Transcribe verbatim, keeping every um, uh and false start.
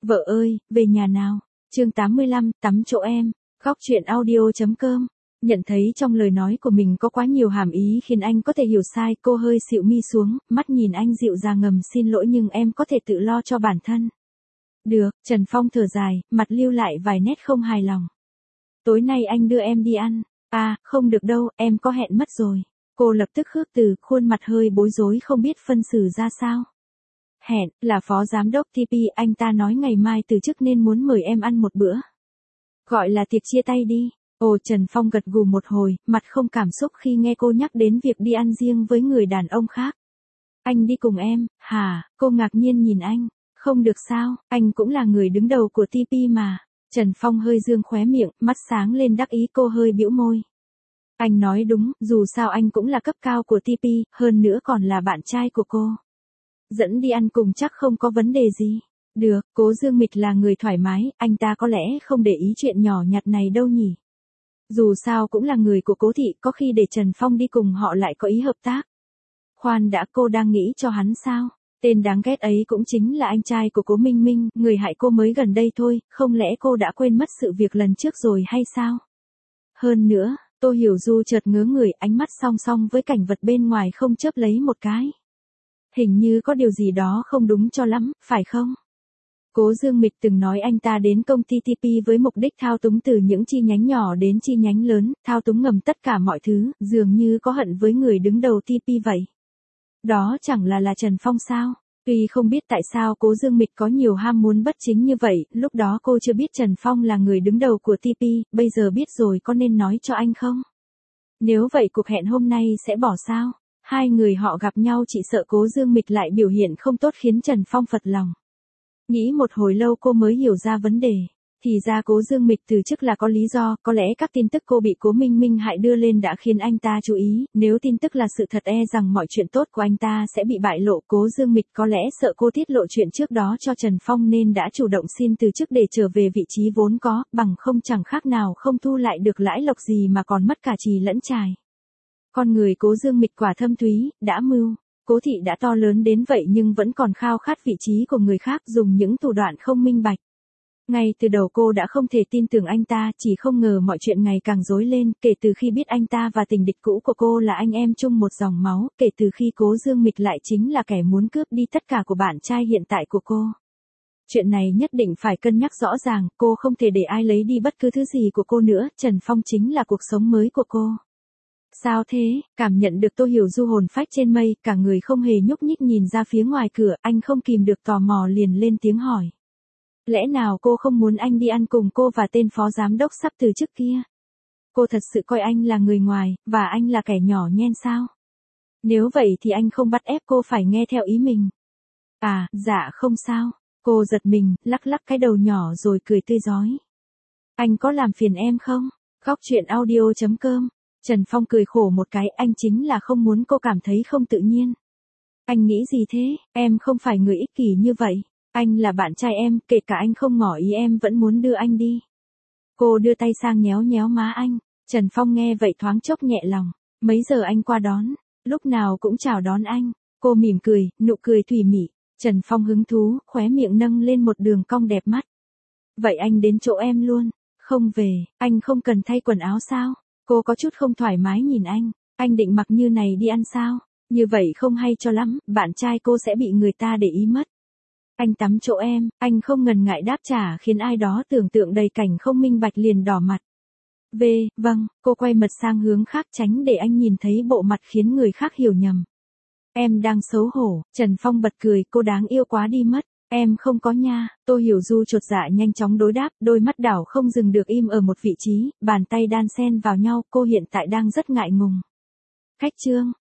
Vợ ơi, về nhà nào. Chương tám mươi lăm, tắm chỗ em. Góc truyện audio chấm com. Nhận thấy trong lời nói của mình có quá nhiều hàm ý khiến anh có thể hiểu sai, cô hơi xịu mi xuống, mắt nhìn anh dịu dàng ngầm xin lỗi nhưng em có thể tự lo cho bản thân. Được, Trần Phong thở dài, mặt lưu lại vài nét không hài lòng. Tối nay anh đưa em đi ăn. À, không được đâu, em có hẹn mất rồi. Cô lập tức khước từ, khuôn mặt hơi bối rối không biết phân xử ra sao. Hẹn, là phó giám đốc tê pê, anh ta nói ngày mai từ chức nên muốn mời em ăn một bữa. Gọi là tiệc chia tay đi. Ồ, Trần Phong gật gù một hồi, mặt không cảm xúc khi nghe cô nhắc đến việc đi ăn riêng với người đàn ông khác. Anh đi cùng em, hả? Cô ngạc nhiên nhìn anh. Không được sao, anh cũng là người đứng đầu của tê pê mà. Trần Phong hơi dương khóe miệng, mắt sáng lên đắc ý, cô hơi bĩu môi. Anh nói đúng, dù sao anh cũng là cấp cao của tê pê, hơn nữa còn là bạn trai của cô. Dẫn đi ăn cùng chắc không có vấn đề gì. Được, Cố Dương Mịch là người thoải mái, anh ta có lẽ không để ý chuyện nhỏ nhặt này đâu nhỉ. Dù sao cũng là người của Cố thị, có khi để Trần Phong đi cùng họ lại có ý hợp tác. Khoan đã, cô đang nghĩ cho hắn sao? Tên đáng ghét ấy cũng chính là anh trai của Cố Minh Minh, người hại cô mới gần đây thôi, không lẽ cô đã quên mất sự việc lần trước rồi hay sao? Hơn nữa, Tô Hiểu Du chợt ngớ người, ánh mắt song song với cảnh vật bên ngoài không chớp lấy một cái. Hình như có điều gì đó không đúng cho lắm, phải không? Cố Dương Mịch từng nói anh ta đến công ty tê pê với mục đích thao túng từ những chi nhánh nhỏ đến chi nhánh lớn, thao túng ngầm tất cả mọi thứ, dường như có hận với người đứng đầu tê pê vậy. Đó chẳng là là Trần Phong sao? Tuy không biết tại sao Cố Dương Mịch có nhiều ham muốn bất chính như vậy, lúc đó cô chưa biết Trần Phong là người đứng đầu của tê pê, bây giờ biết rồi có nên nói cho anh không? Nếu vậy cuộc hẹn hôm nay sẽ bỏ sao? Hai người họ gặp nhau chỉ sợ Cố Dương Mịch lại biểu hiện không tốt khiến Trần Phong phật lòng. Nghĩ một hồi lâu cô mới hiểu ra vấn đề. Thì ra Cố Dương Mịch từ chức là có lý do, có lẽ các tin tức cô bị Cố Minh Minh hại đưa lên đã khiến anh ta chú ý, nếu tin tức là sự thật e rằng mọi chuyện tốt của anh ta sẽ bị bại lộ. Cố Dương Mịch có lẽ sợ cô tiết lộ chuyện trước đó cho Trần Phong nên đã chủ động xin từ chức để trở về vị trí vốn có, bằng không chẳng khác nào không thu lại được lãi lộc gì mà còn mất cả trì lẫn trài. Con người Cố Dương Mịch quả thâm thúy, đã mưu. Cố thị đã to lớn đến vậy nhưng vẫn còn khao khát vị trí của người khác, dùng những thủ đoạn không minh bạch. Ngay từ đầu cô đã không thể tin tưởng anh ta, chỉ không ngờ mọi chuyện ngày càng rối lên, kể từ khi biết anh ta và tình địch cũ của cô là anh em chung một dòng máu, kể từ khi Cố Dương Mịch lại chính là kẻ muốn cướp đi tất cả của bạn trai hiện tại của cô. Chuyện này nhất định phải cân nhắc rõ ràng, cô không thể để ai lấy đi bất cứ thứ gì của cô nữa, Trần Phong chính là cuộc sống mới của cô. Sao thế? Cảm nhận được Tô Hiểu Du hồn phách trên mây, cả người không hề nhúc nhích nhìn ra phía ngoài cửa, anh không kìm được tò mò liền lên tiếng hỏi. Lẽ nào cô không muốn anh đi ăn cùng cô và tên phó giám đốc sắp từ chức kia? Cô thật sự coi anh là người ngoài, và anh là kẻ nhỏ nhen sao? Nếu vậy thì anh không bắt ép cô phải nghe theo ý mình. À, dạ không sao. Cô giật mình, lắc lắc cái đầu nhỏ rồi cười tươi rói. Anh có làm phiền em không? Góc truyện audio chấm com. Trần Phong cười khổ một cái, anh chính là không muốn cô cảm thấy không tự nhiên. Anh nghĩ gì thế, em không phải người ích kỷ như vậy. Anh là bạn trai em, kể cả anh không ngỏ ý em vẫn muốn đưa anh đi. Cô đưa tay sang nhéo nhéo má anh. Trần Phong nghe vậy thoáng chốc nhẹ lòng. Mấy giờ anh qua đón? Lúc nào cũng chào đón anh. Cô mỉm cười, nụ cười thủy mị. Trần Phong hứng thú, khóe miệng nâng lên một đường cong đẹp mắt. Vậy anh đến chỗ em luôn. Không về, anh không cần thay quần áo sao? Cô có chút không thoải mái nhìn anh. Anh định mặc như này đi ăn sao? Như vậy không hay cho lắm, bạn trai cô sẽ bị người ta để ý mất. Anh tắm chỗ em, anh không ngần ngại đáp trả khiến ai đó tưởng tượng đầy cảnh không minh bạch liền đỏ mặt. V, vâng, cô quay mặt sang hướng khác tránh để anh nhìn thấy bộ mặt khiến người khác hiểu nhầm. Em đang xấu hổ, Trần Phong bật cười, cô đáng yêu quá đi mất. Em không có nha. Tô Hiểu Du chột dạ nhanh chóng đối đáp, đôi mắt đảo không dừng được im ở một vị trí, bàn tay đan xen vào nhau, cô hiện tại đang rất ngại ngùng. Khách trương,